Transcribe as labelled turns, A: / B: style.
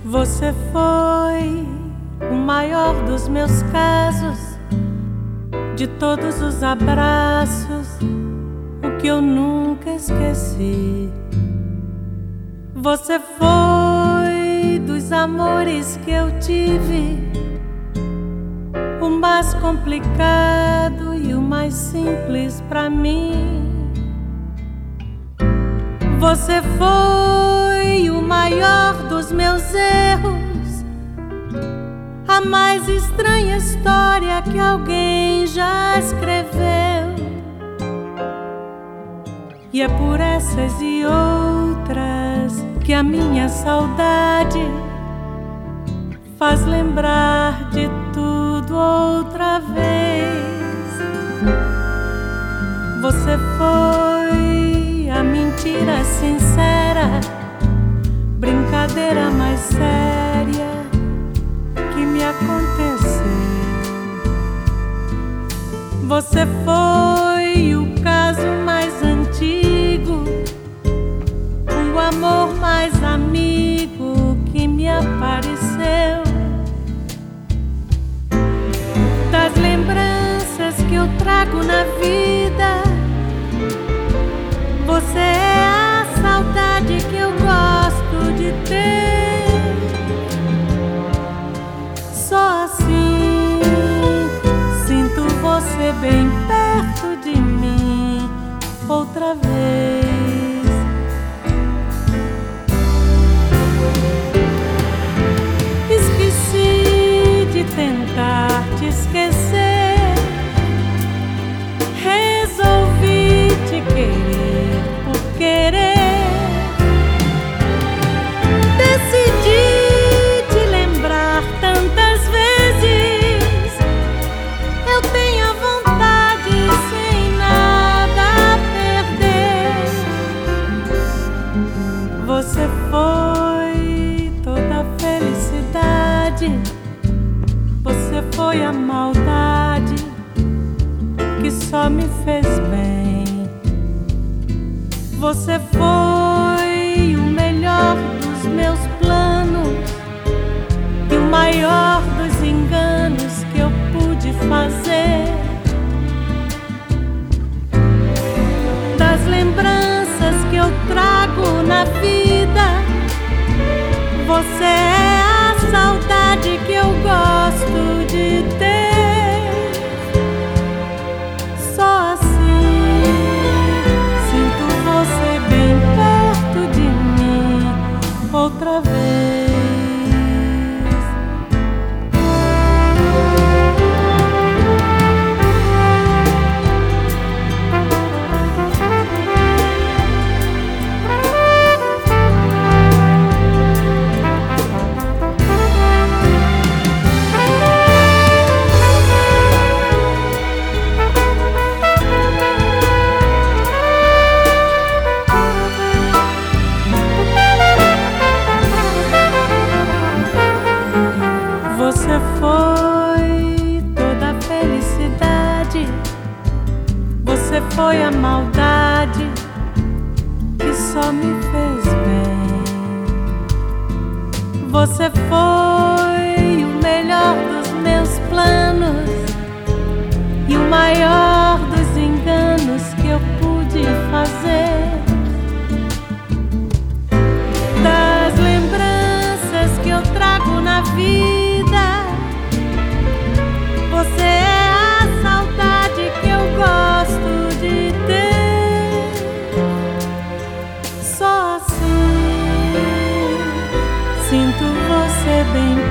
A: Você foi o maior dos meus casos, de todos os abraços, o que eu nunca esqueci. Você foi dos amores que eu tive, o mais complicado e o mais simples pra mim. Você foi o maior dos meus erros, a mais estranha história que alguém já escreveu. E é por essas e outras que a minha saudade faz lembrar de tudo outra vez. Você foi a mentira sincera, brincadeira mais séria que me aconteceu. Você foi o caso mais antigo, o amor mais amigo que me apareceu. Das lembranças que eu trago na vida, você é a saudade que eu gosto de ter. Só assim sinto você bem perto de mim outra vez. Esqueci de tentar te esquecer, resolvi te querer por querer. Decidi te lembrar tantas vezes, eu tenho a vontade sem nada a perder. Você foi toda a felicidade, você foi a maldade que só me fez bem. Você foi o melhor dos meus planos e o maior dos enganos que eu pude fazer. Das lembranças que eu trago na vida, você é a saudade que eu gosto de ter. Só assim sinto você bem perto de mim outra vez. Você foi toda a felicidade, você foi a maldade que só me fez bem. Você foi o melhor dos meus planos e o maior dos enganos que eu pude fazer. Das lembranças que eu trago na vida, você é a saudade que eu gosto de ter. Só assim sinto você bem